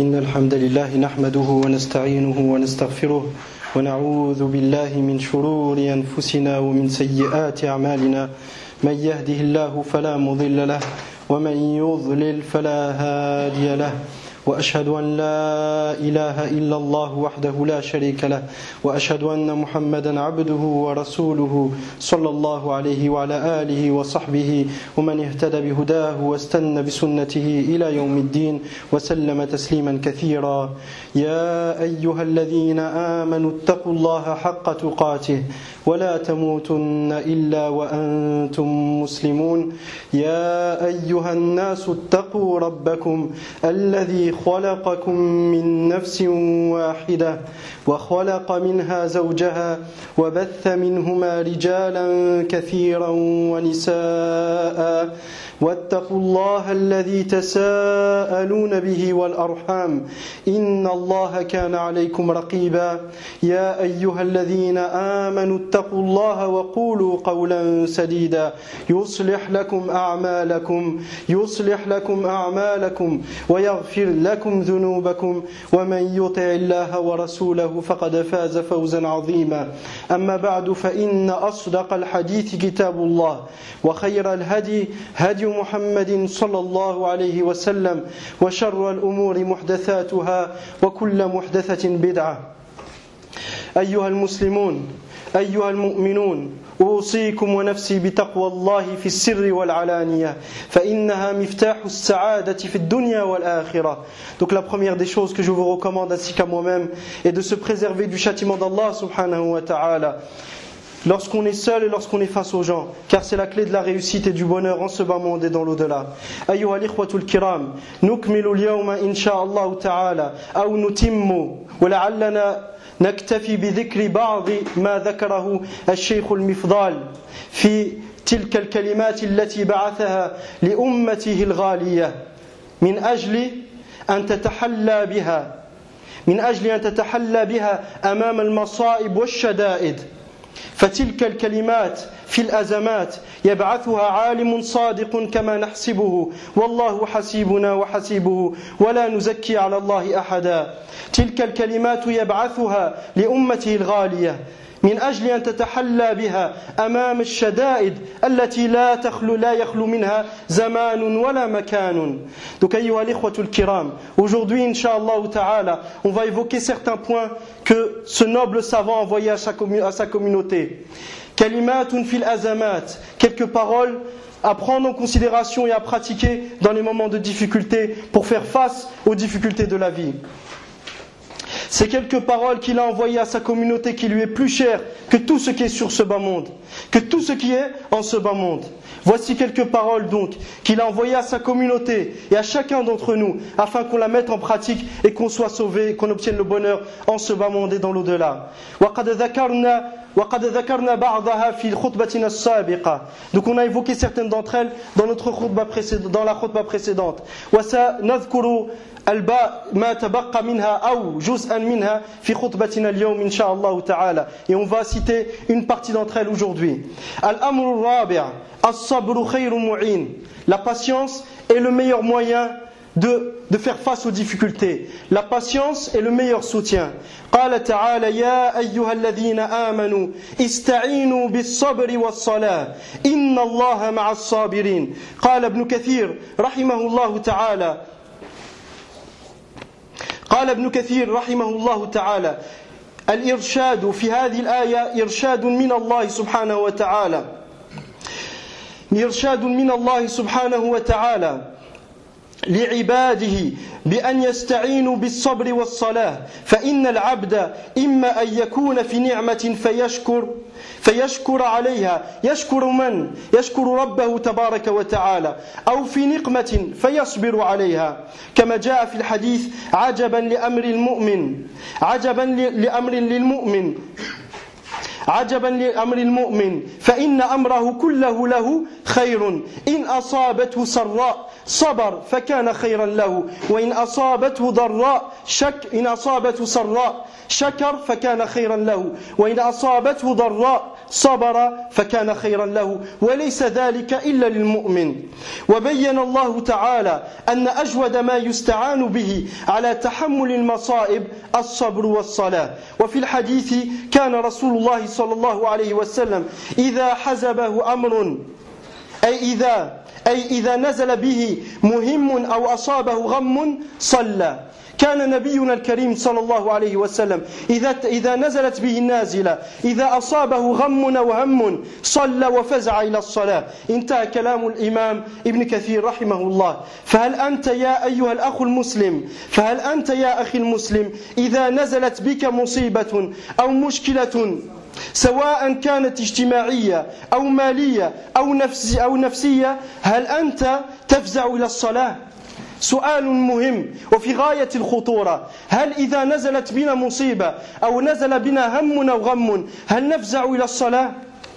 إن الحمد لله نحمده ونستعينه ونستغفره ونعوذ بالله من شرور أنفسنا ومن سيئات أعمالنا من يهده الله فلا مضل له ومن يضلل فلا هادي له وأشهد أن لا إله إلا الله وحده لا شريك له وأشهد أن محمدا عبده ورسوله صلى الله عليه وعلى آله وصحبه ومن اهتدى بهداه واستنى بسنته إلى يوم الدين وسلم تسليما كثيرا. يا أيها الذين آمنوا اتقوا الله حق تقاته ولا تموتن إلا وأنتم مسلمون. يا أيها الناس اتقوا ربكم الذي خلقكم من نفس واحدة وخلق منها زوجها وبث منهما رجالا كثيرا ونساء واتقوا الله الذي تساءلون به والأرحام إن الله كان عليكم رقيبا. يا أيها الذين آمنوا اتقوا الله وقولوا قولا سديدا يصلح لكم أعمالكم ويغفر لكم ذنوبكم ومن يطع الله ورسوله فقد فاز فوزا عظيما. أما بعد فإن أصدق الحديث كتاب الله وخير الهدي هدي محمد صلى الله عليه وسلم وشر الأمور محدثاتها وكل محدثة بدعة. أيها المسلمون أيها المؤمنون أوصيكم ونفسي بتقوى الله في السر والعلانية فإنها مفتاح السعادة في الدنيا والآخرة. Donc la première des choses que je vous recommande ainsi qu'à moi-même est de se préserver du châtiment d'Allah subhanahu wa ta'ala lorsqu'on est seul et lorsqu'on est face aux gens, car c'est la clé de la réussite et du bonheur en ce bas monde et dans l'au-delà. أيها الإخوة الكرام نكمل اليوم إن شاء الله تعالى أو نتم ولعلنا نكتفي بذكر بعض ما ذكره الشيخ المفضال في تلك الكلمات التي بعثها لأمته الغالية من أجل أن تتحلى بها أمام المصائب والشدائد. فتلك الكلمات في الأزمات يبعثها عالم صادق كما نحسبه والله حسيبنا وحسيبه ولا نزكي على الله أحدا. تلك الكلمات يبعثها لأمته الغالية من أجل أن تتحلى بها أمام الشدائد التي لا يخلو منها زمان ولا مكان. Donc أيها الإخوة الكرام, aujourd'hui Inch'Allah ta'ala on va évoquer certains points que ce noble savant a envoyé à sa communauté. Kalimatun fil azamat, quelques paroles à prendre en considération et à pratiquer dans les moments de difficulté pour faire face aux difficultés de la vie. C'est quelques paroles qu'il a envoyées à sa communauté qui lui est plus chère que tout ce qui est sur ce bas monde, que tout ce qui est en ce bas monde. Voici quelques paroles donc qu'il a envoyées à sa communauté et à chacun d'entre nous afin qu'on la mette en pratique et qu'on soit sauvé et qu'on obtienne le bonheur en ce bas monde et dans l'au-delà. وقد ذكرنا بعضها في خطبتنا السابقة. Donc on a évoqué certaines d'entre elles dans la khutbah précédente. وسنذكر ما تبقى منها أو جزءا منها في خطبتنا اليوم إن شاء الله تعالى. Et on va citer une partie d'entre elles aujourd'hui. الأمر الرابع الصبر خير معين. La patience est le meilleur moyen de faire face aux difficultés. La patience est le meilleur soutien. قال تعالى يا أيها الذين آمنوا استعينوا بالصبر والصلاة إن الله مع الصابرين. قال ابن كثير رحمه الله تعالى الإرشاد في هذه الآية إرشاد من الله سبحانه وتعالى لعباده بأن يستعينوا بالصبر والصلاة فإن العبد إما أن يكون في نعمة فيشكر عليها يشكر ربه تبارك وتعالى أو في نقمة فيصبر عليها كما جاء في الحديث عجبا لأمر المؤمن فإن أمره كله له خير إن أصابته سراء صبر فكان خيرا له وإن أصابته سراء شكر فكان خيرا له وإن أصابته ضراء صبر فكان خيرا له وليس ذلك إلا للمؤمن. وبين الله تعالى أن أجود ما يستعان به على تحمل المصائب الصبر والصلاة. وفي الحديث كان رسول الله صلى الله عليه وسلم إذا حزبه أمر أي إذا نزل به مهم أو أصابه غم صلى. كان نبينا الكريم صلى الله عليه وسلم إذا نزلت به النازلة إذا أصابه غم أو هم صلى وفزع إلى الصلاة. انتهى كلام الإمام ابن كثير رحمه الله. فهل أنت يا أيها الأخ المسلم فهل أنت يا أخي المسلم إذا نزلت بك مصيبة أو مشكلة سواء كانت اجتماعية أو مالية أو نفسية هل أنت تفزع إلى الصلاة؟ سؤال مهم وفي غاية الخطورة. هل إذا نزلت بنا مصيبة أو نزل بنا هم أو غم هل نفزع إلى الصلاة؟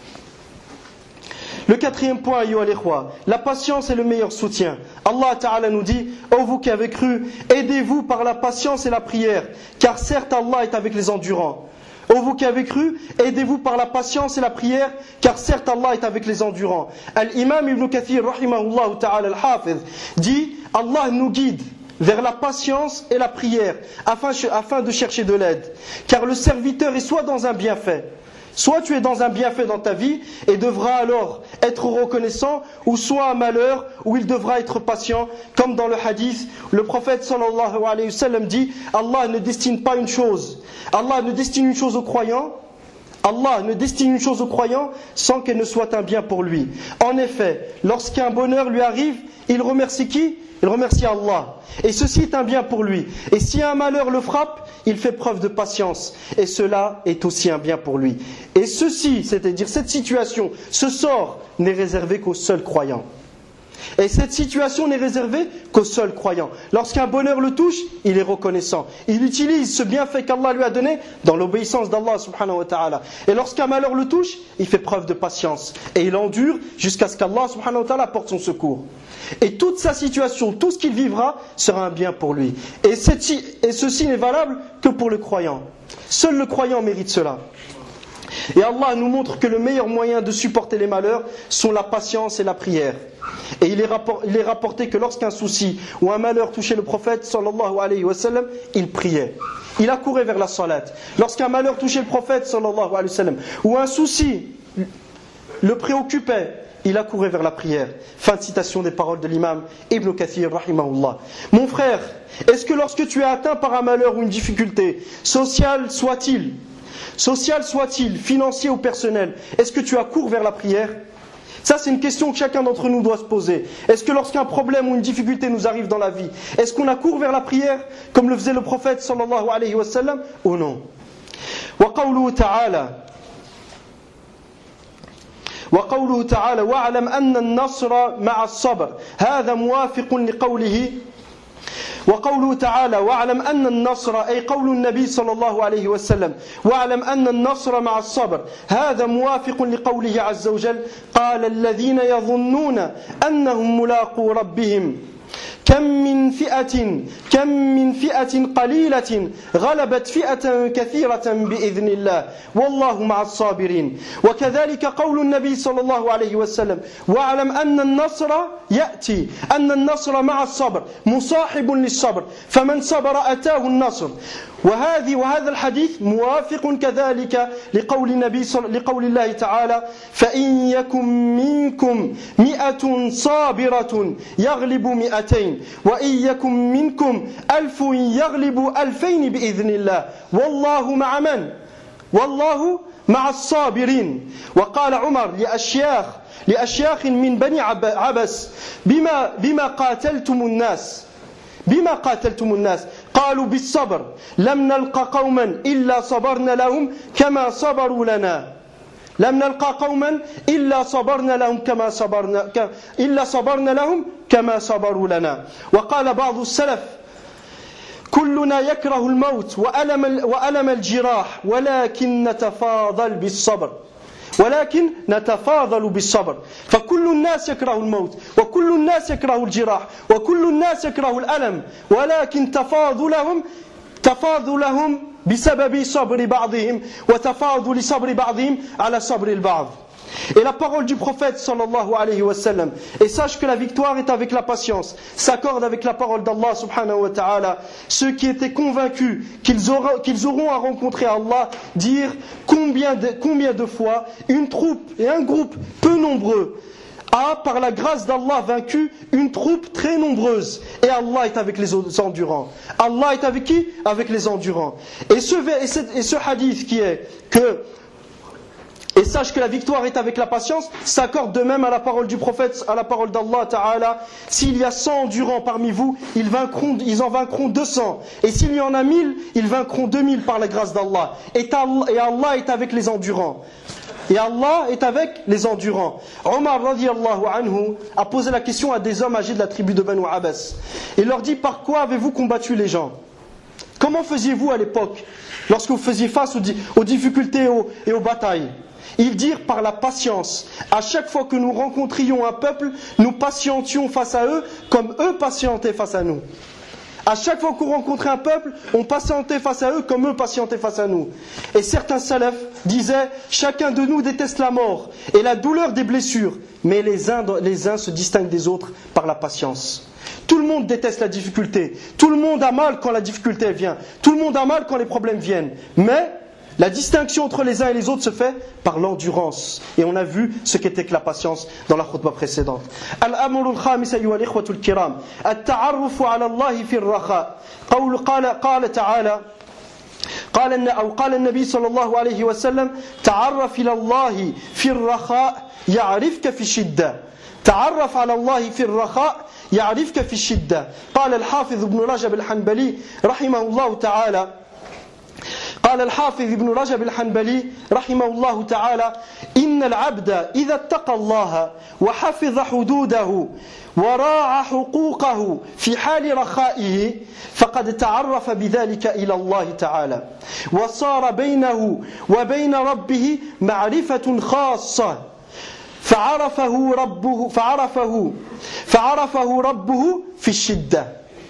Le quatrième point, ayyuha l'ikhwa, la patience est le meilleur soutien. Allah Ta'ala nous dit, ô vous qui avez cru, aidez-vous par la patience et la prière, car certes Allah est avec les endurants. Ô vous qui avez cru, aidez-vous par la patience et la prière, car certes Allah est avec les endurants. Al-Imam Ibn Kathir, rahimahullah ta'ala al-Hafiz, dit, Allah nous guide vers la patience et la prière, afin de chercher de l'aide. Car le serviteur est soit dans un bienfait, soit tu es dans un bienfait dans ta vie et devras alors être reconnaissant, ou soit un malheur où il devra être patient, comme dans le hadith, le prophète sallallahu alayhi wa sallam dit, Allah ne destine pas une chose, Allah ne destine une chose aux croyants, Allah ne destine une chose aux croyants sans qu'elle ne soit un bien pour lui. En effet, lorsqu'un bonheur lui arrive, il remercie qui? Il remercie Allah. Et ceci est un bien pour lui. Et si un malheur le frappe, il fait preuve de patience. Et cela est aussi un bien pour lui. Et ceci, c'est-à-dire cette situation, ce sort n'est réservé qu'aux seuls croyants. Et cette situation n'est réservée qu'aux seuls croyants. Lorsqu'un bonheur le touche, il est reconnaissant. Il utilise ce bienfait qu'Allah lui a donné dans l'obéissance d'Allah subhanahu wa ta'ala. Et lorsqu'un malheur le touche, il fait preuve de patience. Et il endure jusqu'à ce qu'Allah subhanahu wa ta'ala apporte son secours. Et toute sa situation, tout ce qu'il vivra sera un bien pour lui. Et ceci n'est valable que pour le croyant. Seul le croyant mérite cela. Et Allah nous montre que le meilleur moyen de supporter les malheurs sont la patience et la prière. Et il est rapporté que lorsqu'un souci ou un malheur touchait le prophète sallallahu alayhi wa sallam, il priait. Il accourait vers la salat. Lorsqu'un malheur touchait le prophète sallallahu alayhi wa sallam, ou un souci le préoccupait, il accourait vers la prière. Fin de citation des paroles de l'imam Ibn Kathir rahimahullah. Mon frère, est-ce que lorsque tu es atteint par un malheur ou une difficulté, social soit-il, financier ou personnel, est-ce que tu accours vers la prière? Ça, c'est une question que chacun d'entre nous doit se poser. Est-ce que lorsqu'un problème ou une difficulté nous arrive dans la vie, est-ce qu'on accourt vers la prière, comme le faisait le prophète sallallahu alayhi wa sallam, ou non? وقوله تعالى واعلم أن النصر مع الصبر هذا موافق لقوله وقوله تعالى واعلم أن النصر أي قول النبي صلى الله عليه وسلم واعلم أن النصر مع الصبر هذا موافق لقوله عز وجل قال الذين يظنون أنهم ملاقو ربهم كم من فئة قليلة غلبت فئة كثيرة بإذن الله والله مع الصابرين. وكذلك قول النبي صلى الله عليه وسلم واعلم أن النصر يأتي أن النصر مع الصبر مصاحب للصبر فمن صبر أتاه النصر. وهذا الحديث موافق كذلك لقول الله تعالى فإن يكن منكم 100 صابرة يغلب 200 وإن يكن منكم 1000 يغلب 2000 بإذن الله والله مع من؟ والله مع الصابرين. وقال عمر لأشياخ من بني عبس بما قاتلتم الناس قالوا بالصبر لم نلقى قوما إلا صبرنا لهم كما صبروا لنا لم نلقى قوما إلا صبرنا لهم كما صبروا لنا. وقال بعض السلف كلنا يكره الموت وألم الجراح ولكن نتفاضل بالصبر فكل الناس يكره الموت وكل الناس يكره الجراح وكل الناس يكره الألم ولكن تفاضلهم بسبب صبر بعضهم وتفاضل صبر بعضهم على صبر البعض. Et la parole du prophète sallallahu alayhi wa sallam, et sache que la victoire est avec la patience, s'accorde avec la parole d'Allah subhanahu wa ta'ala. Ceux qui étaient convaincus qu'ils auront à rencontrer Allah dire combien de fois une troupe et un groupe peu nombreux a par la grâce d'Allah vaincu une troupe très nombreuse, et Allah est avec les endurants. Allah est avec qui? Avec les endurants. Et ce hadith qui est que et sache que la victoire est avec la patience s'accorde de même à la parole du prophète, à la parole d'Allah Ta'ala. S'il y a 100 endurants parmi vous, ils en vaincront 200. Et s'il y en a 1000, ils vaincront 2000 par la grâce d'Allah. Et Allah est avec les endurants. Et Allah est avec les endurants. Omar radiyallahu anhu a posé la question à des hommes âgés de la tribu de Banu Abbas. Il leur dit: par quoi avez-vous combattu les gens? Comment faisiez-vous à l'époque lorsque vous faisiez face aux difficultés et aux batailles? Ils dirent: par la patience. À chaque fois que nous rencontrions un peuple, nous patientions face à eux comme eux patientaient face à nous. À chaque fois qu'on rencontrait un peuple, on patientait face à eux comme eux patientaient face à nous. Et certains salafs disaient: chacun de nous déteste la mort et la douleur des blessures, mais les uns se distinguent des autres par la patience. Tout le monde déteste la difficulté. Tout le monde a mal quand la difficulté vient. Tout le monde a mal quand les problèmes viennent. Mais la distinction entre les uns et les autres se fait par l'endurance. Et on a vu ce qu'était que la patience dans la khutbah précédente. Al-amru al-khamis ayyuha al-ikhwatu al-kiram, at-ta'arrufu 'ala Allah fi ar-rakha. Qala ta'ala قال النبي صلى الله عليه وسلم: تعرف إلى الله في الرخاء يعرفك في الشدة. تعرف على الله في الرخاء يعرفك في الشدة. قال الحافظ ابن رجب الحنبلي رحمه الله تعالى قال الحافظ ابن رجب الحنبلي رحمه الله تعالى: إن العبد إذا اتقى الله وحفظ حدوده وراعى حقوقه في حال رخائه فقد تعرف بذلك إلى الله تعالى وصار بينه وبين ربه معرفة خاصة فعرفه ربه في الشدة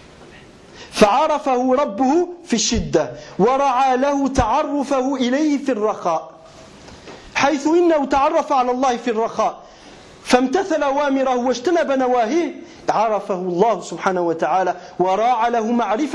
ورعى له تعرفه إليه في الرخاء حيث إنه تعرف على الله في الرخاء فامتثل أوامره واجتنب نواهيه عرفه الله سبحانه وتعالى وراعى له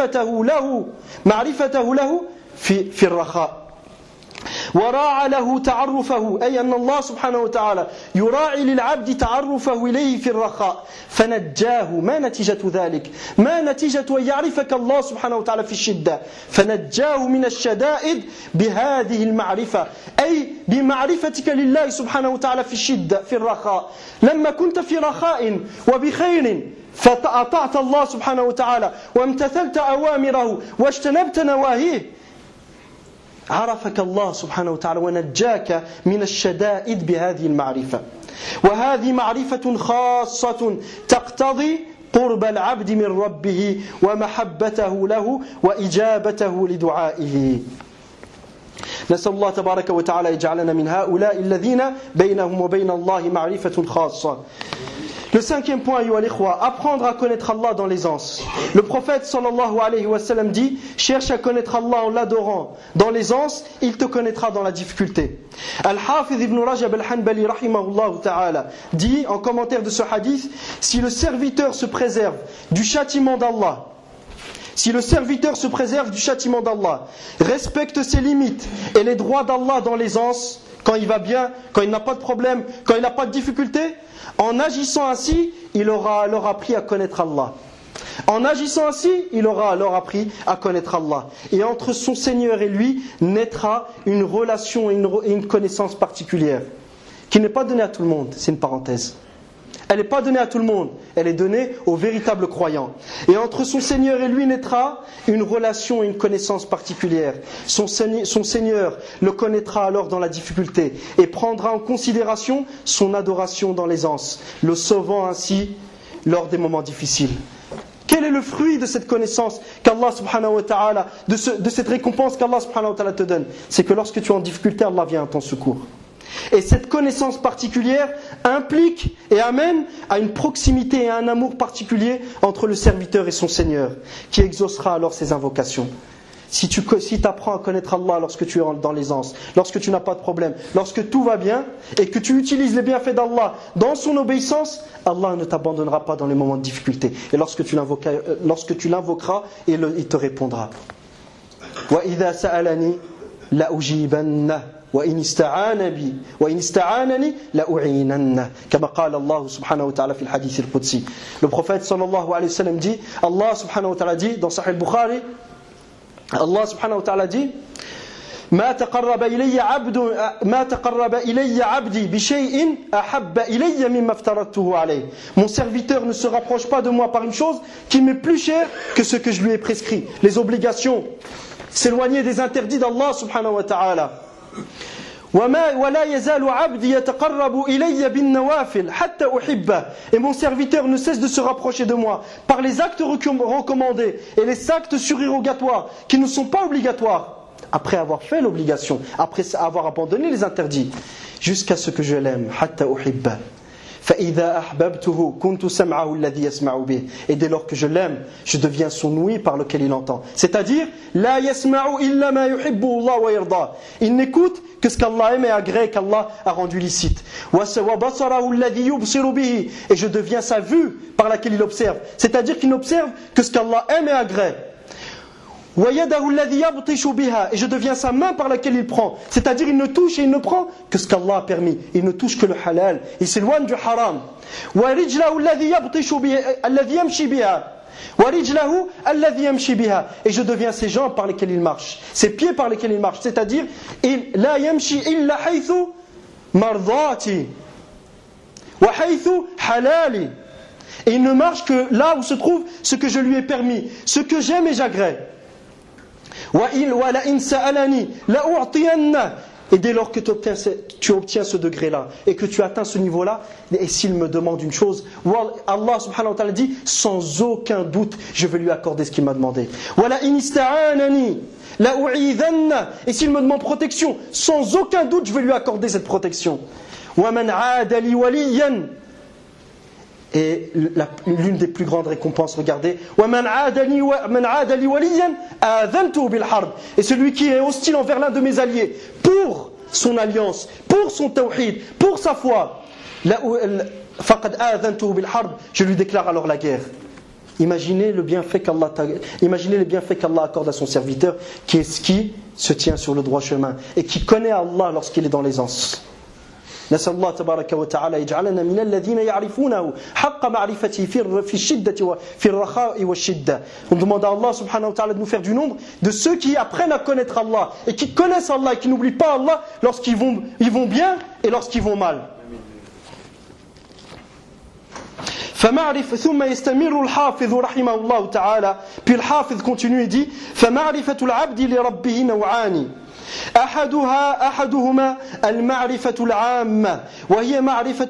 معرفته له في الرخاء وراعى له تعرفه، أي أن الله سبحانه وتعالى يراعي للعبد تعرفه إليه في الرخاء فنجاه. ما نتيجة ذلك؟ ما نتيجة أن يعرفك الله سبحانه وتعالى في الشدة؟ فنجاه من الشدائد بهذه المعرفة، أي بمعرفتك لله سبحانه وتعالى في الشدة في الرخاء. لما كنت في رخاء وبخير فأطعت الله سبحانه وتعالى وامتثلت أوامره واجتنبت نواهيه عرفك الله سبحانه وتعالى ونجاك من الشدائد بهذه المعرفة. وهذه معرفة خاصة تقتضي قرب العبد من ربه ومحبته له وإجابته لدعائه. نسأل الله تبارك وتعالى يجعلنا من هؤلاء الذين بينهم وبين الله معرفة خاصة. Le cinquième point, ayyuha al-ikhwa, apprendre à connaître Allah dans l'aisance. Le prophète sallallahu alayhi wa sallam dit: cherche à connaître Allah en l'adorant dans l'aisance, il te connaîtra dans la difficulté. Al-Hafiz ibn Rajab al-Hanbali rahimahullah ta'ala dit en commentaire de ce hadith: si le serviteur se préserve du châtiment d'Allah, respecte ses limites et les droits d'Allah dans l'aisance, quand il va bien, quand il n'a pas de problème, quand il n'a pas de difficulté, en agissant ainsi, il aura alors appris à connaître Allah. Et entre son Seigneur et lui naîtra une relation et une connaissance particulière, qui n'est pas donnée à tout le monde, c'est une parenthèse. Elle n'est pas donnée à tout le monde, elle est donnée aux véritables croyants. Et entre son Seigneur et lui naîtra une relation et une connaissance particulière. Son Seigneur le connaîtra alors dans la difficulté et prendra en considération son adoration dans l'aisance, le sauvant ainsi lors des moments difficiles. Quel est le fruit de cette connaissance qu'Allah subhanahu wa ta'ala, de cette récompense qu'Allah subhanahu wa ta'ala te donne? C'est que lorsque tu es en difficulté, Allah vient à ton secours. Et cette connaissance particulière implique et amène à une proximité et à un amour particulier entre le serviteur et son Seigneur, qui exaucera alors ses invocations. Si tu apprends à connaître Allah lorsque tu es dans l'aisance, lorsque tu n'as pas de problème, lorsque tout va bien, et que tu utilises les bienfaits d'Allah dans son obéissance, Allah ne t'abandonnera pas dans les moments de difficulté. Et lorsque tu l'invoqueras, il te répondra. وَإِذَا سَأَلَنِي لَأُجِيبَنَّهُ وَإِنِ اسْتَعَانَنِي لَأُعِينَنَّهُ كما قال الله سبحانه وتعالى في الحديث القدسي. Le prophète sallallahu alayhi wa sallam dit, Allah subhanahu wa ta'ala dit dans Sahih al-Bukhari, Allah subhanahu wa ta'ala dit ما تقرب إلي عبدي بشيء أحب إلي مما افترضته عليه. Mon serviteur ne se rapproche pas de moi par une chose qui m'est plus chère que ce que je lui ai prescrit. Les obligations, s'éloigner des interdits d'Allah subhanahu wa ta'ala. ولا يزال عبدي يتقرب إلي بالنوافل حتى أحبه. Et mon serviteur ne cesse de se rapprocher de moi par les actes recommandés et les actes surérogatoires qui ne sont pas obligatoires, après avoir fait l'obligation, après avoir abandonné les interdits, jusqu'à ce que je l'aime. حتى أحبه. فإذا أحببته كنت سمعه الذي يسمع به. Et dès lors que je l'aime, je deviens son ouïe par lequel il entend. C'est-à-dire, لا يسمع إلا ما يحبه الله ويرضاه. Il n'écoute que ce qu'Allah aime et agrée, qu'Allah a rendu licite. وبصره الذي يبصر به. Et je deviens sa vue par laquelle il observe. C'est-à-dire qu'il n'observe que ce qu'Allah aime et agrée. وَيَدَهُ الَّذِي يَبْطِشُ بِهَا. Et je deviens sa main par laquelle il prend. C'est-à-dire il ne touche et il ne prend que ce qu'Allah a permis. Il ne touche que le halal. Il s'éloigne du haram. وَرِجْلَهُ الَّذِي يَمْشِي بِهَا. وَرِجْلَهُ الَّذِي يَمْشِي بِهَا. Et je deviens ses jambes par lesquelles il marche, ses pieds par lesquels il marche. C'est-à-dire لَا يَمْشِي إِلَّا حَيْثُ مَرْضَاتِي وَحَيْثُ حَلَالِي. Et il ne marche que là où se trouve ce que je lui ai permis, ce que j'aime et j'agrée. وَلَئِنْ سَأَلَنِي لَأُعْطِيَنَّهُ. Et dès lors que tu obtiens ce degré-là et que tu atteins ce niveau-là, et s'il me demande une chose, Allah subhanahu wa ta'ala dit, sans aucun doute, je vais lui accorder ce qu'il m'a demandé. وَلَئِنْ اسْتَعَانَنِي لَأُعِيذَنَّهُ. Et s'il me demande protection, sans aucun doute, je vais lui accorder cette protection. وَمَنْ عَادَ لِي وَلِيًّا. Et l'une des plus grandes récompenses, regardez, et celui qui est hostile envers l'un de mes alliés pour son alliance, pour son tawhid, pour sa foi, je lui déclare alors la guerre. Imaginez les bienfaits qu'Allah accorde à son serviteur, qui se tient sur le droit chemin et qui connaît Allah lorsqu'il est dans l'aisance. نسأل الله تبارك وتعالى يجعلنا من الذين يعرفونه حق معرفته في الشدة وفي الرخاء والشدة. On demande à Allah subhanahu wa ta'ala de nous faire du nombre de ceux qui apprennent à connaître Allah et qui connaissent Allah et qui n'oublient pas Allah lorsqu'ils vont bien et lorsqu'ils vont mal. ثم يستمر الحافظ رحمه الله تعالى. Puis le hafiz continue et dit فمعرفة العبد لربه نوعان. أحدهما المعرفة العامة وهي معرفة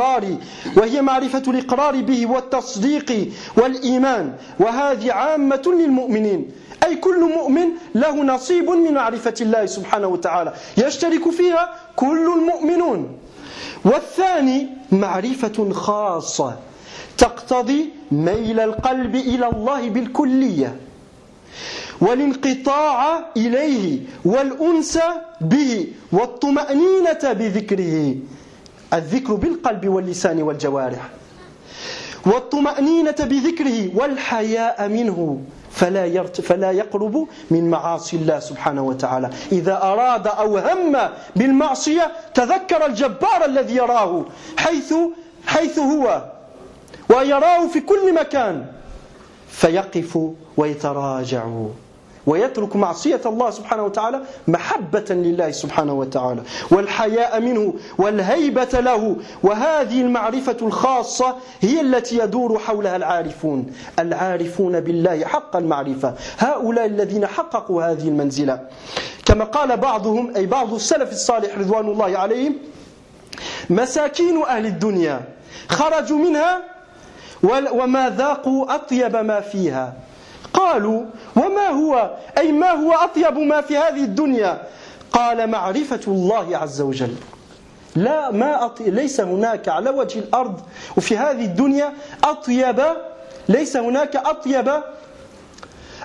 الإقرار به والتصديق والإيمان، وهذه عامة للمؤمنين، أي كل مؤمن له نصيب من معرفة الله سبحانه وتعالى يشترك فيها كل المؤمنون. والثاني معرفة خاصة تقتضي ميل القلب إلى الله بالكلية والانقطاع إليه والأنس به والطمأنينة بذكره. الذكر بالقلب واللسان والجوارح. والطمأنينة بذكره والحياء منه فلا يقرب من معاصي الله سبحانه وتعالى. إذا أراد أو هم بالمعصية تذكر الجبار الذي يراه حيث هو ويراه في كل مكان فيقف ويتراجع ويترك معصية الله سبحانه وتعالى محبة لله سبحانه وتعالى والحياء منه والهيبة له. وهذه المعرفة الخاصة هي التي يدور حولها العارفون بالله حق المعرفة، هؤلاء الذين حققوا هذه المنزلة. كما قال بعضهم أي بعض السلف الصالح رضوان الله عليهم مساكين أهل الدنيا خرجوا منها وما ذاقوا أطيب ما فيها. قالوا وما هو أي ما هو أطيب ما في هذه الدنيا؟ قال معرفة الله عز وجل. ليس هناك على وجه الأرض وفي هذه الدنيا ليس هناك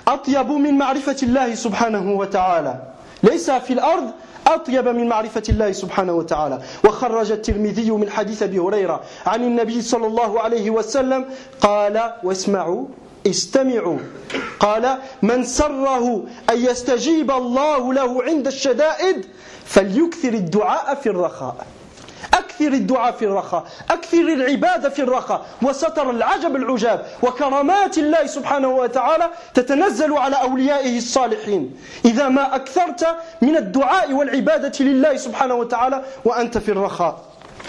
أطيب من معرفة الله سبحانه وتعالى ليس في الأرض أطيب من معرفة الله سبحانه وتعالى. وخرج الترمذي من حديث أبي هريرة عن النبي صلى الله عليه وسلم قال واسمعوا استمعوا قال من سره أن يستجيب الله له عند الشدائد فليكثر الدعاء في الرخاء. أكثر الدعاء في الرخاء، أكثر العبادة في الرخاء، وستر العجب العجاب وكرامات الله سبحانه وتعالى تتنزل على أوليائه الصالحين إذا ما أكثرت من الدعاء والعبادة لله سبحانه وتعالى وأنت في الرخاء.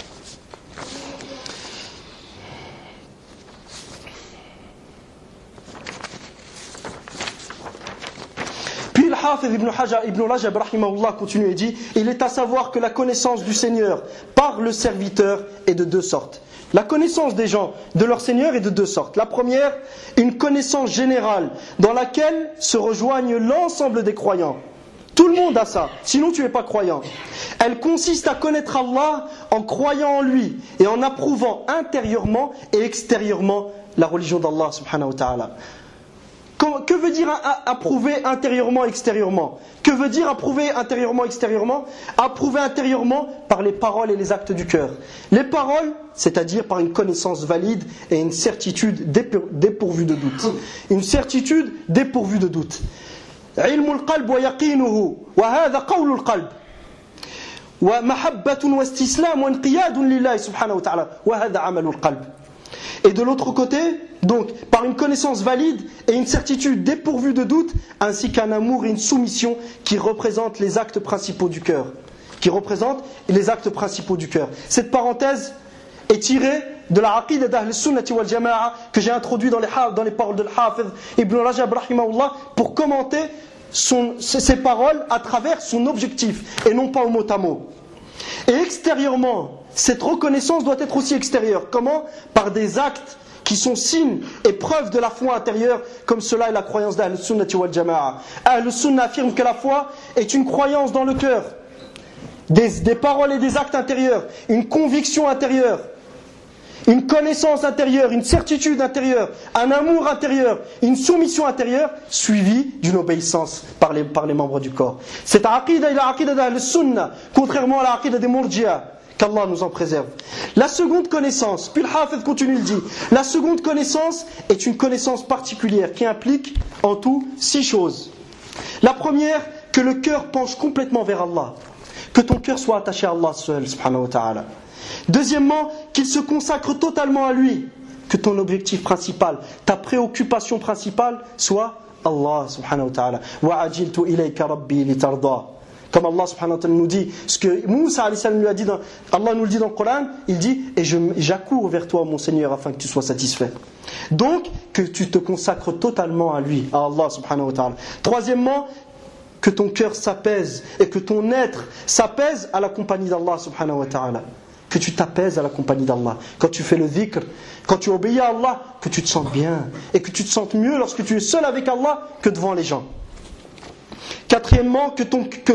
Puis le Hafiz Ibn Rajab rahimahullah continue et dit: il est à savoir que la connaissance du Seigneur par le serviteur est de deux sortes. La connaissance des gens de leur Seigneur est de deux sortes. La première, une connaissance générale dans laquelle se rejoignent l'ensemble des croyants. Tout le monde a ça, sinon tu n'es pas croyant. Elle consiste à connaître Allah en croyant en lui et en approuvant intérieurement et extérieurement la religion d'Allah subhanahu wa ta'ala. Que veut dire approuver intérieurement et extérieurement? Que veut dire approuver intérieurement et extérieurement? Approuver intérieurement par les paroles et les actes du cœur. Les paroles, c'est-à-dire par une connaissance valide et une certitude dépourvue de doute. Une certitude dépourvue de doute. علم القلب ويقينه وهذا قول القلب ومحبة واستسلام وانقياد لله سبحانه وتعالى وهذا عمل القلب. Et de l'autre côté, donc, par une connaissance valide et une certitude dépourvue de doute, ainsi qu'un amour et une soumission qui représentent les actes principaux du cœur. Cette parenthèse est tirée de la aqida d'Ahl Sunnati wal Jama'a que j'ai introduit dans les paroles de l'Hafiz Ibn Rajab rahimahullah pour commenter ses paroles à travers son objectif et non pas au mot à mot. Et extérieurement, cette reconnaissance doit être aussi extérieure. Comment? Par des actes qui sont signes et preuves de la foi intérieure, comme cela est la croyance d'Ahl Sunnati wal Jama'a. Ahl Sunna affirme que la foi est une croyance dans le cœur, des paroles et des actes intérieurs, une conviction intérieure, une connaissance intérieure, une certitude intérieure, un amour intérieur, une soumission intérieure, suivie d'une obéissance par les membres du corps. Cette aqida est la aqida d'Ahl Sunna, contrairement à la aqida des Murji'a. Qu'Allah nous en préserve. La seconde connaissance, puis le Hafiz continue le dit, la seconde connaissance est une connaissance particulière qui implique en tout 6 choses. La première, que le cœur penche complètement vers Allah, que ton cœur soit attaché à Allah seul, subhanahu wa ta'ala. Deuxièmement, qu'il se consacre totalement à lui, que ton objectif principal, ta préoccupation principale soit Allah subhanahu wa ta'ala. Wa ajiltu ilayka rabbi litarda. Comme Allah subhanahu wa ta'ala nous dit, ce que Moussa alayhi salam lui a dit, Allah nous le dit dans le Coran, il dit: et j'accours vers toi mon Seigneur afin que tu sois satisfait. Donc, que tu te consacres totalement à lui, à Allah subhanahu wa ta'ala. Troisièmement, que ton cœur s'apaise et que ton être s'apaise à la compagnie d'Allah subhanahu wa ta'ala. Que tu t'apaises à la compagnie d'Allah. Quand tu fais le dhikr, quand tu obéis à Allah, que tu te sentes bien et que tu te sentes mieux lorsque tu es seul avec Allah que devant les gens. Quatrièmement, que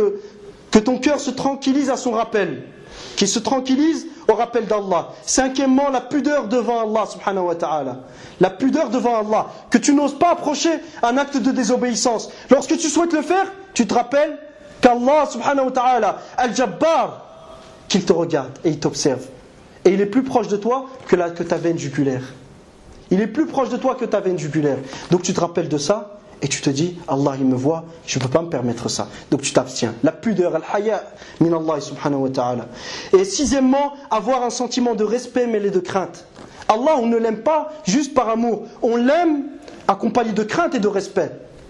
ton cœur se tranquillise à son rappel, qu'il se tranquillise au rappel d'Allah. Cinquièmement, la pudeur devant Allah subhanahu wa ta'ala. La pudeur devant Allah, que tu n'oses pas approcher un acte de désobéissance. Lorsque tu souhaites le faire, tu te rappelles qu'Allah subhanahu wa ta'ala, Al-Jabbar, qu'il te regarde et il t'observe. Et il est plus proche de toi que ta veine jugulaire. Il est plus proche de toi que ta veine jugulaire. Donc tu te rappelles de ça et tu te dis: Allah il me voit, je ne peux pas me permettre ça. Donc tu t'abstiens. La pudeur, al-haya min Allah subhanahu wa ta'ala. Et sixièmement, avoir un sentiment de respect mêlé de crainte. Allah, on ne l'aime pas juste par amour. On l'aime accompagné de crainte et de respect.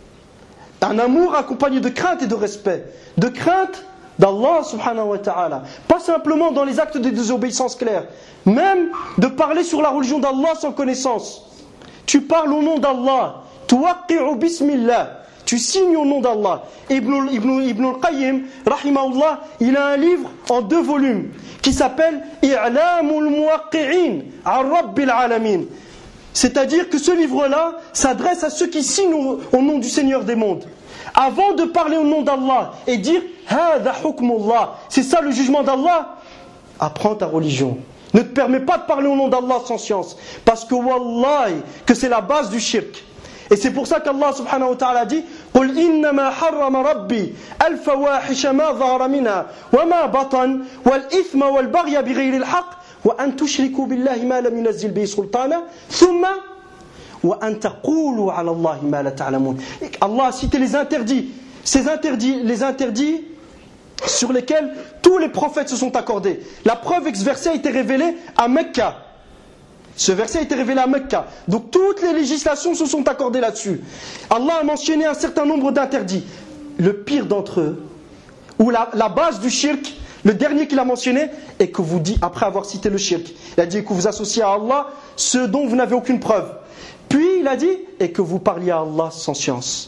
Un amour accompagné de crainte et de respect. De crainte d'Allah subhanahu wa ta'ala. Pas simplement dans les actes de désobéissance clairs. Même de parler sur la religion d'Allah sans connaissance. Tu parles au nom d'Allah. Tuwaqqi'u bismillah. Tu signes au nom d'Allah. Ibn al-Qayyim, rahimahullah, il a un livre en 2 volumes qui s'appelle I'lamul muwaqqi'in an rabbil alamin. C'est-à-dire que ce livre-là s'adresse à ceux qui signent au nom du Seigneur des mondes. Avant de parler au nom d'Allah et dire Hada hukmullah, c'est ça le jugement d'Allah, apprends ta religion. Ne te permets pas de parler au nom d'Allah sans science. Parce que wallahi, que c'est la base du shirk. Et c'est pour ça qu'Allah subhanahu wa ta'ala dit قُلْ إِنَّمَا حَرَّمَ رَبِّي الْفَوَاحِشَ مَا ظَهَرَ مِنْهَا وَمَا بَطَنَ وَالْإِثْمَ وَالْبَغْيَ بِغَيْرِ الْحَقِّ وَأَن تُشْرِكُوا بِاللَّهِ مَا لَمْ يُنَزِّلْ بِهِ سُلْطَانًا ثُمَّ وَأَن تَقُولُوا عَلَى اللَّهِ مَا لَا تَعْلَمُونَ. Allah a cité les interdits, les interdits sur lesquels tous les prophètes se sont accordés. La preuve que ce verset a été révélé à Mecca. Ce verset a été révélé à Mecca. Donc toutes les législations se sont accordées là-dessus. Allah a mentionné un certain nombre d'interdits. Le pire d'entre eux, ou la base du shirk, le dernier qu'il a mentionné, est que vous dites, après avoir cité le shirk, il a dit que vous associez à Allah ce dont vous n'avez aucune preuve. Puis il a dit, et que vous parliez à Allah sans science.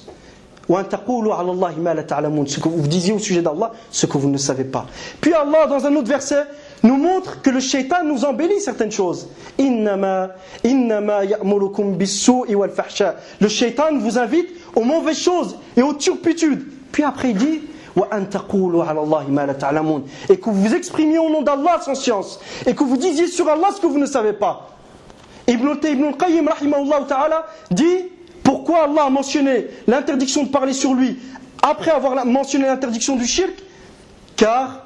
Ce que vous disiez au sujet d'Allah, ce que vous ne savez pas. Puis Allah, dans un autre verset, nous montre que le shaitan nous embellit certaines choses. Le shaitan vous invite aux mauvaises choses et aux turpitudes. Puis après il dit et que vous vous exprimiez au nom d'Allah sans science et que vous disiez sur Allah ce que vous ne savez pas. Ibn al-Qayyim rahimahullah ta'ala dit pourquoi Allah a mentionné l'interdiction de parler sur lui après avoir mentionné l'interdiction du shirk, car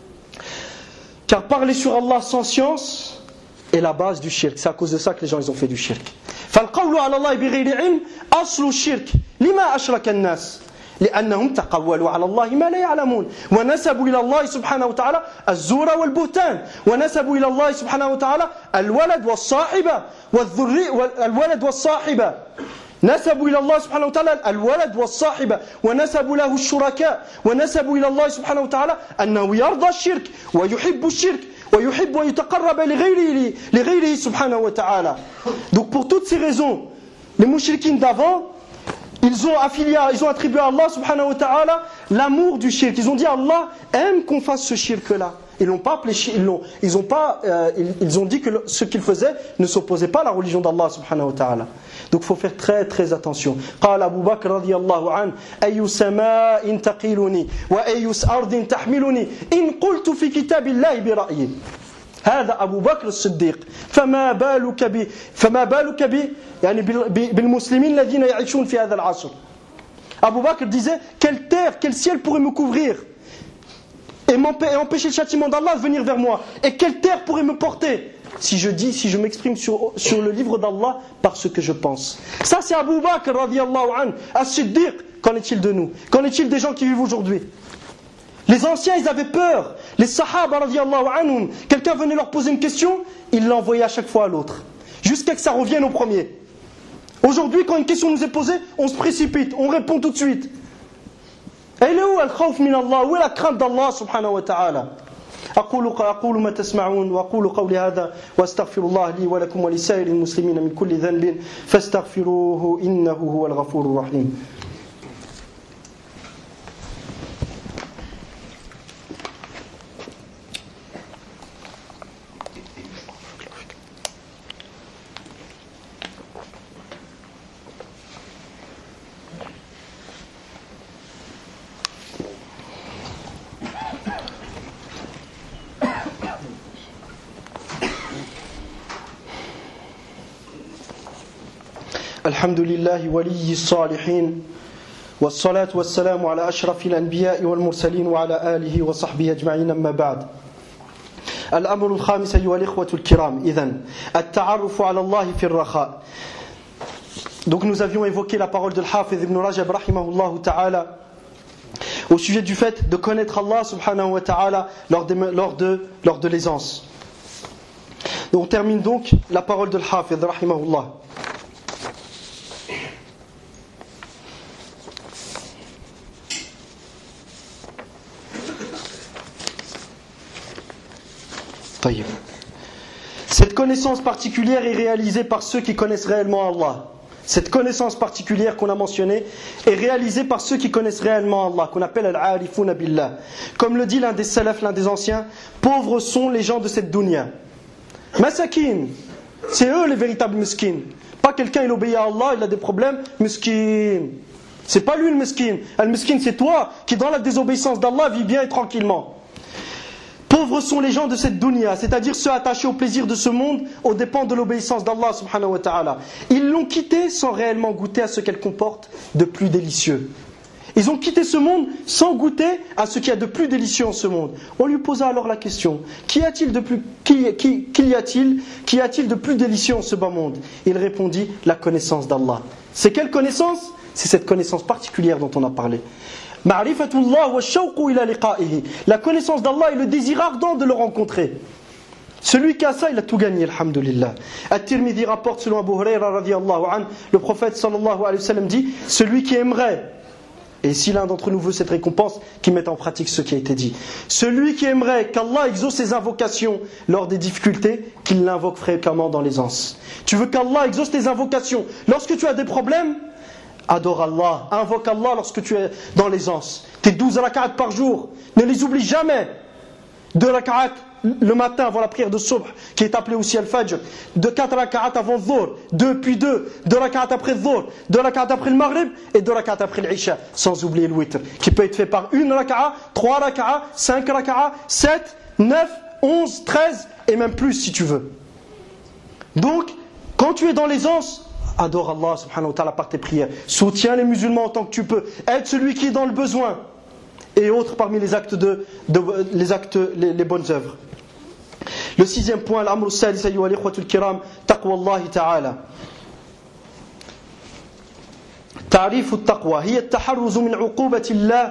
parler sur Allah sans science est la base du shirk. C'est à cause de ça que les gens ils ont fait du shirk. فالقول على الله بغير علم أصل الشرك لما أشرك الناس لأنهم تقولوا على الله ما لا يعلمون ونسبوا إلى الله سبحانه وتعالى الزور والبهتان ونسبوا إلى الله سبحانه وتعالى الولد والصاحبة والولد والصاحبة نسبوا إلى الله سبحانه وتعالى الولد والصاحبة ونسبوا له الشركاء ونسبوا إلى الله سبحانه وتعالى أنه يرضى الشرك ويحب الشرك ويحب أن يتقرب لغيره سبحانه وتعالى. Donc pour toutes ces raisons, les mouchriquines d'avant, ils ont attribué à Allah subhanahu wa ta'ala l'amour du shirk. Ils ont dit Allah aime qu'on fasse ce shirk là. Ils l'ont pas appelé ils ont dit que ce qu'ils faisaient ne s'opposait pas à la religion d'Allah subhanahu wa ta'ala. Donc il faut faire très très attention. قال أبو بكر رضي الله عنه أي سماء تقيلني وأي أرض تحملني إن قلت في كتاب الله برأيي. هذا أبو بكر الصديق فما بالك يعني بالمسلمين الذين يعيشون في هذا العصر. Abu Bakr disait quelle terre, quel ciel pourrait me couvrir et empêcher le châtiment d'Allah de venir vers moi, et quelle terre pourrait me porter si je m'exprime sur le livre d'Allah par ce que je pense. Ça c'est Abu Bakr radiyallahu anhu as-Siddiq. Qu'en est-il de nous? Qu'en est-il des gens qui vivent aujourd'hui? Les anciens ils avaient peur. Les sahaba radiyallahu anhum, quelqu'un venait leur poser une question, ils l'envoyaient à chaque fois à l'autre jusqu'à que ça revienne au premier. Aujourd'hui quand une question nous est posée, on se précipite, on répond tout de suite. Elle est où al-khawf min Allah? Où est la crainte d'Allah subhanahu wa ta'ala? أقول ما تسمعون وأقول قولي هذا وأستغفر الله لي ولكم ولسائر المسلمين من كل ذنب فاستغفروه إنه هو الغفور الرحيم. الحمد لله ولي الصالحين والصلاة والسلام على أشرف الأنبياء والمرسلين وعلى آله وصحبه أجمعين أما بعد. الأمر الخامس أيها الإخوة الكرام إذن التعرف على الله في الرخاء. Donc nous avions évoqué la parole de l'Hafiz ibn Rajab rahimahullah ta'ala au sujet du fait de connaître Allah subhanahu wa ta'ala lors de l'aisance. Donc on termine donc la parole de l'Hafiz rahimahullah. Cette connaissance particulière est réalisée par ceux qui connaissent réellement Allah. Cette connaissance particulière qu'on a mentionnée est réalisée par ceux qui connaissent réellement Allah, qu'on appelle al-arifuna billah. Comme le dit l'un des salafs, l'un des anciens, pauvres sont les gens de cette dunya. Masakin, c'est eux les véritables miskins. Pas quelqu'un il obéit à Allah, il a des problèmes, miskin. C'est pas lui le miskin. Al-miskin c'est toi qui dans la désobéissance d'Allah vis bien et tranquillement. pauvres sont les gens de cette dunya, c'est-à-dire ceux attachés au plaisir de ce monde aux dépens de l'obéissance d'Allah subhanahu wa ta'ala. Ils l'ont quitté sans réellement goûter à ce qu'elle comporte de plus délicieux. Ils ont quitté ce monde sans goûter à ce qu'il y a de plus délicieux en ce monde. On lui posa alors la question, qu'y a-t-il de plus délicieux en ce bas monde? Il répondit, la connaissance d'Allah. C'est quelle connaissance? C'est cette connaissance particulière dont on a parlé. Ma'rifatullah wa shawqu ila liqa'ihi. La connaissance d'Allah et le désir ardent de le rencontrer. Celui qui a ça, il a tout gagné, alhamdulillah. At-Tirmidhi rapporte selon Abu Huraira radiyallahu anhu, le prophète sallallahu alayhi wa sallam dit, celui qui aimerait, et si l'un d'entre nous veut cette récompense, qu'il mette en pratique ce qui a été dit. Celui qui aimerait qu'Allah exauce ses invocations lors des difficultés, qu'il l'invoque fréquemment dans l'aisance. Tu veux qu'Allah exauce tes invocations lorsque tu as des problèmes? Adore Allah, invoque Allah lorsque tu es dans l'aisance. Tes 12 rak'at par jour, ne les oublie jamais. 2 rak'at le matin avant la prière de Subh, qui est appelée aussi Al-Fajr. 4 rak'at avant Dhuhr, 2 puis 2, 2 rak'at après Dhuhr, 2 rak'at après le Maghrib et 2 rak'at après l'Isha. Sans oublier le witr, qui peut être fait par 1 rak'at, 3 rak'at, 5 rak'at, 7, 9, 11, 13 et même plus si tu veux. Donc, quand tu es dans l'aisance, adore Allah subhanahu wa ta'ala par tes prières. Soutiens les musulmans en tant que tu peux. Aide celui qui est dans le besoin. Et autres parmi les actes, les bonnes œuvres. Le 6e point, l'amru salis ayyuha al-ikhwatu al-kiram, taqwa Allah ta'ala. تعريف التقوى هي التحرز من عقوبة الله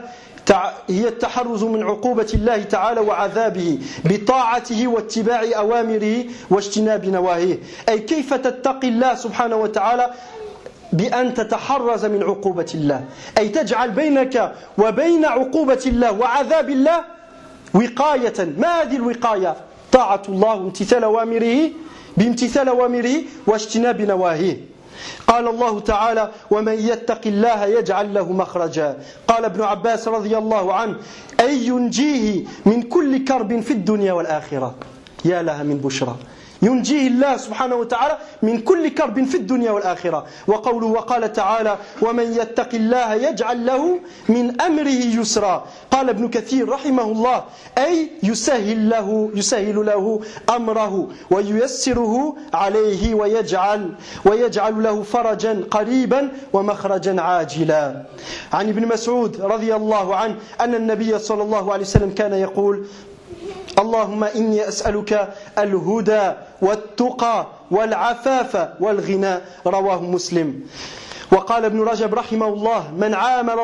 تعالى وعذابه بطاعته واتباع أوامره واجتناب نواهيه. أي كيف تتقي الله سبحانه وتعالى بأن تتحرز من عقوبة الله، أي تجعل بينك وبين عقوبة الله وعذاب الله وقاية. ما هذه الوقاية؟ طاعة الله وامتثال أوامره بامتثال أوامره واجتناب نواهيه. قال الله تعالى ومن يتق الله يجعل له مخرجا. قال ابن عباس رضي الله عنه أي ينجيه من كل كرب في الدنيا والآخرة. يا لها من بشرى. ينجيه الله سبحانه وتعالى من كل كرب في الدنيا والآخرة. وقوله وقال تعالى ومن يتق الله يجعل له من أمره يسرا. قال ابن كثير رحمه الله أي يسهل له أمره وييسره عليه ويجعل له فرجا قريبا ومخرجا عاجلا. عن ابن مسعود رضي الله عنه أن النبي صلى الله عليه وسلم كان يقول اللهم إني أسألك الهدى والتقى والعفاف والغنى. رواه مسلم. وقال ابن رجب رحمه الله من عامل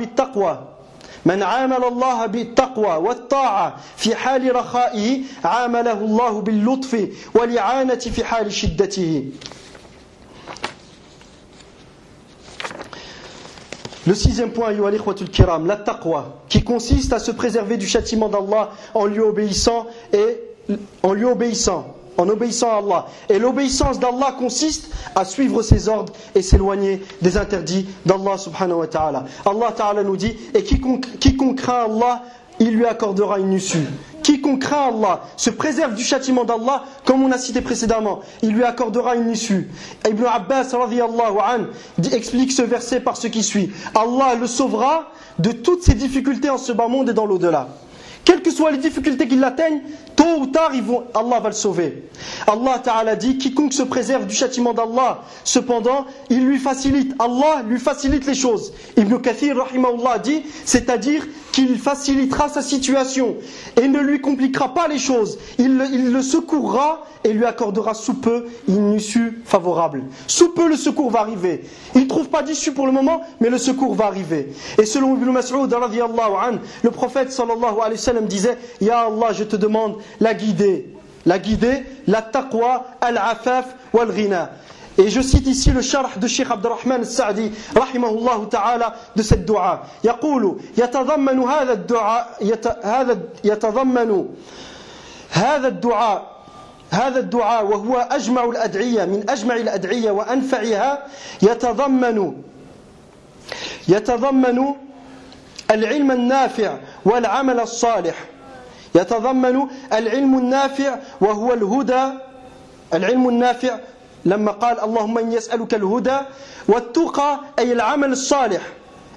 الله بالتقوى والطاعة في حال رخائه عامله الله باللطف والإعانة في حال شدته. Le 6e point, ayyuha al-ikhwatul kiram, la taqwa, qui consiste à se préserver du châtiment d'Allah en obéissant à Allah. Et l'obéissance d'Allah consiste à suivre ses ordres et s'éloigner des interdits d'Allah subhanahu wa ta'ala. Allah ta'ala nous dit, et quiconque craint Allah, il lui accordera une issue. Quiconque craint Allah, se préserve du châtiment d'Allah, comme on a cité précédemment, il lui accordera une issue. Ibn Abbas radiyallahu anhu explique ce verset par ce qui suit. Allah le sauvera de toutes ses difficultés en ce bas monde et dans l'au-delà. Quelles que soient les difficultés qui l'atteignent, tôt ou tard, Allah va le sauver. Allah Ta'ala dit, quiconque se préserve du châtiment d'Allah, cependant, il lui facilite. Allah lui facilite les choses. Ibn Kathir, rahimahullah, dit, c'est-à-dire qu'il facilitera sa situation et ne lui compliquera pas les choses. Il le secourra et lui accordera sous peu une issue favorable. Sous peu, le secours va arriver. Il ne trouve pas d'issue pour le moment, mais le secours va arriver. Et selon Ibn Mas'ud, radiyallahu anhu, le prophète sallallahu alayhi wa sallam disait, Ya Allah, je te demande la guider, la taqwa, al-afaf, wal-ghina. Et je cite ici le sharh de Cheikh Abdurrahman al-Sa'di rahimahullah ta'ala de cette dua. يقول يتضمن هذا الدعاء وهو أجمع الأدعية من أجمع الأدعية وأنفعها يتضمن العلم النافع والعمل الصالح. يتضمن العلم النافع وهو الهدى. العلم النافع لما قال اللهم إني أسألك الهدى والتقى أي العمل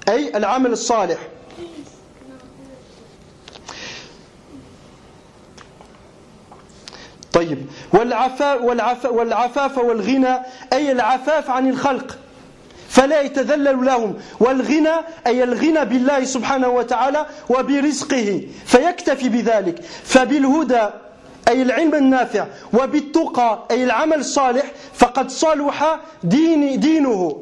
الصالح طيب والعفاف والغنى أي العفاف عن الخلق فلا يتذلل لهم والغنى أي الغنى بالله سبحانه وتعالى وبرزقه فيكتفي بذلك فبالهدى أي العلم النافع وبالتقى أي العمل الصالح فقد صلح دينه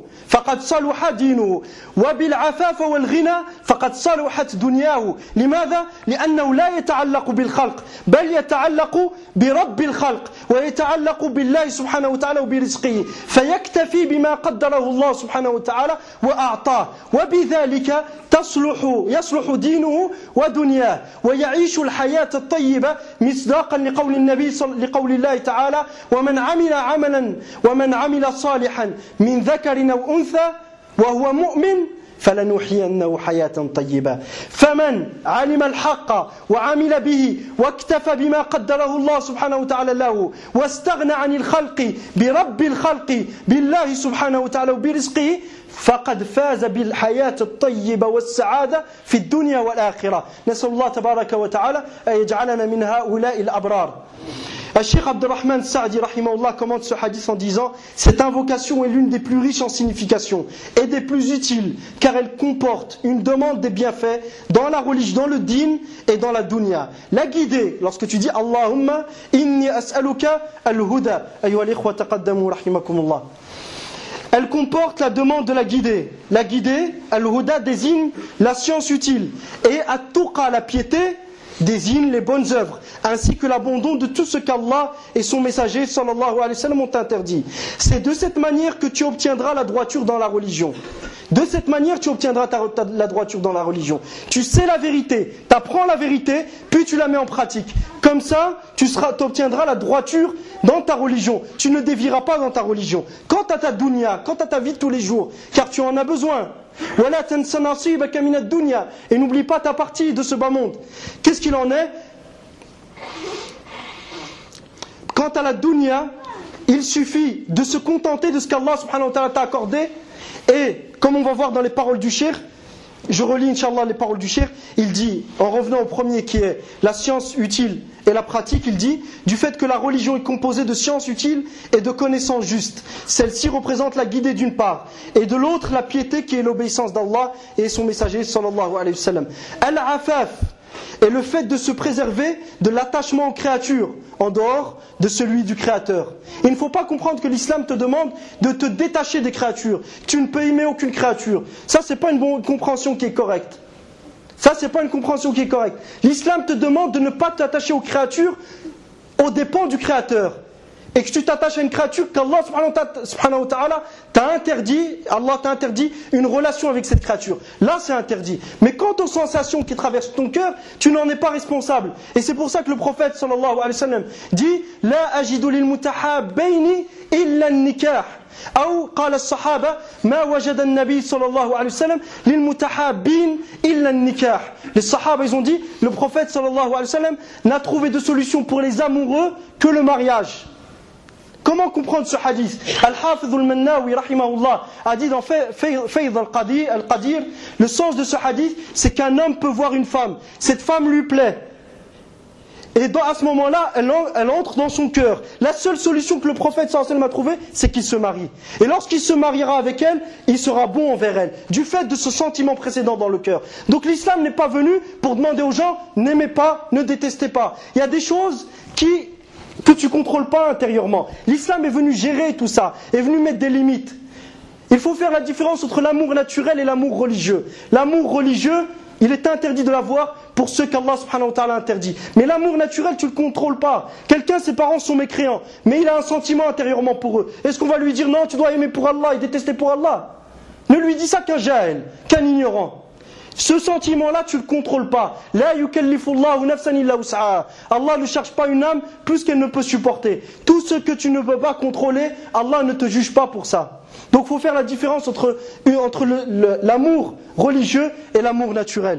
وبالعفاف والغنى فقد صلحت دنياه لماذا؟ لأنه لا يتعلق بالخلق بل يتعلق برب الخلق ويتعلق بالله سبحانه وتعالى وبرزقه فيكتفي بما قدره الله سبحانه وتعالى وأعطاه وبذلك يصلح دينه ودنياه ويعيش الحياة الطيبة مصداقا لقول الله تعالى ومن عمل صالحا من ذكر أو أنثى وهو مؤمن فلنحيينه حياة طيبة فمن علم الحق وعمل به واكتفى بما قدره الله سبحانه وتعالى له واستغنى عن الخلق برب الخلق بالله سبحانه وتعالى وبرزقه فقد فاز بالحياة الطيبة والسعادة في الدنيا والآخرة نسأل الله تبارك وتعالى أن يجعلنا من هؤلاء الأبرار. Cheikh Abdurrahman Sa'di rahimahullah commente ce hadith en disant cette invocation est l'une des plus riches en signification et des plus utiles car elle comporte une demande des bienfaits dans la religion, dans le din et dans la dunya. La guidée, lorsque tu dis Allahumma inni as'aluka al-huda ayyuha al-ikhwa taqaddamu rahimakumullah. Elle comporte la demande de la guidée. La guidée, al-huda désigne la science utile et at-tuqa la piété désigne les bonnes œuvres, ainsi que l'abandon de tout ce qu'Allah et son messager sallallahu alayhi wa sallam ont interdit. C'est de cette manière que tu obtiendras la droiture dans la religion. De cette manière, tu obtiendras la droiture dans la religion. Tu sais la vérité, tu apprends la vérité, puis tu la mets en pratique. Comme ça, tu obtiendras la droiture dans ta religion. Tu ne dévieras pas dans ta religion. Quant à ta dunya, quant à ta vie de tous les jours, car tu en as besoin. Et n'oublie pas ta partie de ce bas monde. Qu'est-ce qu'il en est? Quant à la dunya, il suffit de se contenter de ce qu'Allah subhanahu wa ta'ala t'a accordé. Et comme on va voir dans les paroles du cheikh, je relis Inch'Allah les paroles du cheikh, il dit, en revenant au premier qui est la science utile et la pratique, il dit, du fait que la religion est composée de sciences utiles et de connaissances justes. Celle-ci représente la guidée d'une part, et de l'autre la piété qui est l'obéissance d'Allah et son messager sallallahu alayhi wa sallam. Al-afaf est le fait de se préserver de l'attachement aux créatures en dehors de celui du Créateur. Il ne faut pas comprendre que l'islam te demande de te détacher des créatures. Tu ne peux aimer aucune créature. Ça, c'est pas une compréhension qui est correcte. L'islam te demande de ne pas t'attacher aux créatures aux dépens du Créateur. Et que tu t'attaches à une créature qu'Allah subhanahu wa ta'ala t'a interdit, Allah t'a interdit une relation avec cette créature. Là, c'est interdit. Mais quant aux sensations qui traversent ton cœur, tu n'en es pas responsable. Et c'est pour ça que le prophète sallallahu alayhi wa sallam dit La ajidu lil mutahabbayni illa an-nikah. أو قال الصحابة ما وجد النبي صلى الله عليه وسلم للمتحابين إلا النكاح. Les Sahaba ils ont dit le prophète sallallahu alayhi wa sallam n'a trouvé de solution pour les amoureux que le mariage. Comment comprendre ce hadith? Al-Hafiz al-Mannawi rahimahullah a dit dans Fayd al-Qadir, le sens de ce hadith, c'est qu'un homme peut voir une femme, cette femme lui plaît. Et à ce moment-là, elle entre dans son cœur. La seule solution que le prophète sallallahu alayhi wa sallam a trouvée, c'est qu'il se marie. Et lorsqu'il se mariera avec elle, il sera bon envers elle, du fait de ce sentiment précédent dans le cœur. Donc l'islam n'est pas venu pour demander aux gens, n'aimez pas, ne détestez pas. Il y a des choses que tu ne contrôles pas intérieurement. L'islam est venu gérer tout ça, est venu mettre des limites. Il faut faire la différence entre l'amour naturel et l'amour religieux. L'amour religieux, il est interdit de l'avoir pour ceux qu'Allah subhanahu wa ta'ala interdit. Mais l'amour naturel, tu ne le contrôles pas. Quelqu'un, ses parents sont mécréants, mais il a un sentiment intérieurement pour eux. Est-ce qu'on va lui dire non, tu dois aimer pour Allah et détester pour Allah? Ne lui dis ça qu'un jahil, qu'un ignorant. Ce sentiment-là, tu ne le contrôles pas. La yukallifullahu nafsan illa wus'aha. Allah ne cherche pas une âme plus qu'elle ne peut supporter. Tout ce que tu ne peux pas contrôler, Allah ne te juge pas pour ça. Donc il faut faire la différence entre l'amour religieux et l'amour naturel.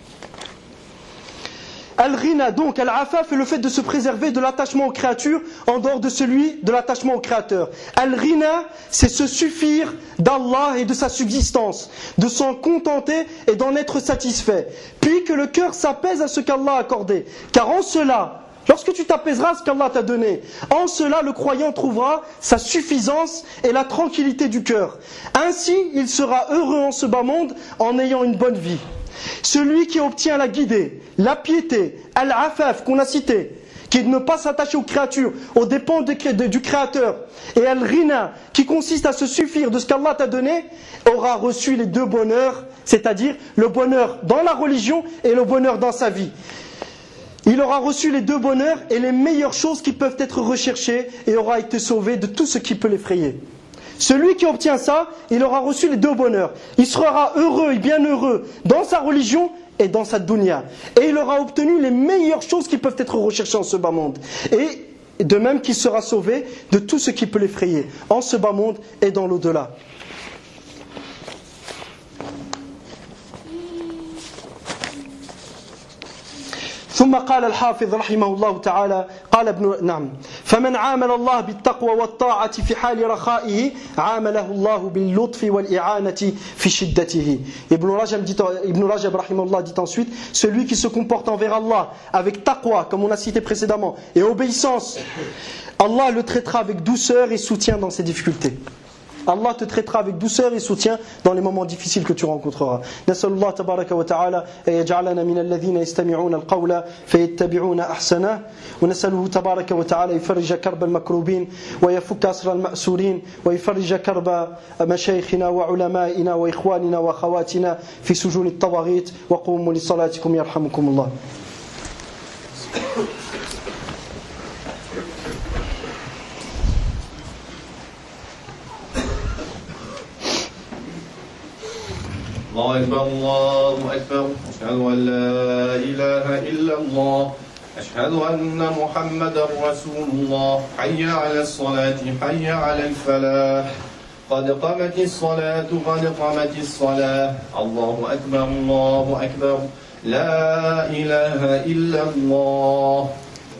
Al-Ghina, donc, Al-Afaf est le fait de se préserver de l'attachement aux créatures en dehors de celui de l'attachement au Créateur. Al-Ghina, c'est se suffire d'Allah et de sa subsistance, de s'en contenter et d'en être satisfait. Puis que le cœur s'apaise à ce qu'Allah a accordé. Car en cela, Lorsque tu t'apaiseras à ce qu'Allah t'a donné, en cela le croyant trouvera sa suffisance et la tranquillité du cœur. Ainsi, il sera heureux en ce bas monde en ayant une bonne vie. Celui qui obtient la guidée, la piété, al-afaf qu'on a cité, qui est de ne pas s'attacher aux créatures, aux dépens du Créateur, et al-rina, qui consiste à se suffire de ce qu'Allah t'a donné, aura reçu les deux bonheurs, c'est-à-dire le bonheur dans la religion et le bonheur dans sa vie. Il aura reçu les deux bonheurs et les meilleures choses qui peuvent être recherchées et aura été sauvé de tout ce qui peut l'effrayer. Celui qui obtient ça, il aura reçu les deux bonheurs. Il sera heureux et bien heureux dans sa religion et dans sa dunya. Et il aura obtenu les meilleures choses qui peuvent être recherchées en ce bas monde. Et de même qu'il sera sauvé de tout ce qui peut l'effrayer en ce bas monde et dans l'au-delà. ثم قال الحافظ رحمه الله تعالى قال فمن عامل الله بالتقوى والطاعة في حال رخائه عامله الله باللطف والإعانة في شدته. Ibn Rajab رحمه الله dit ensuite, celui qui se comporte envers Allah avec taqwa, comme on a cité précédemment, et obéissance, Allah le traitera avec douceur et soutien dans ses difficultés. Allah te traitera avec douceur et soutien dans les moments difficiles que tu rencontreras. نسأل الله تبارك وتعالى أن يجعلنا من الذين يستمعون القول فيتبعون أحسنه ونسأله تبارك وتعالى يفرج كرب المكروبين ويفك أسر المأسورين ويفرج كرب مشايخنا وعلمائنا وإخواننا وأخواتنا في سجون الطواغيت وقوموا لصلاتكم يرحمكم الله. الله أكبر الله أكبر أشهد أن لا إله إلا الله أشهد أن محمدا رسول الله حي على الصلاة حي على الفلاح قد قامت الصلاة قد قامت الصلاة الله أكبر لا إله إلا الله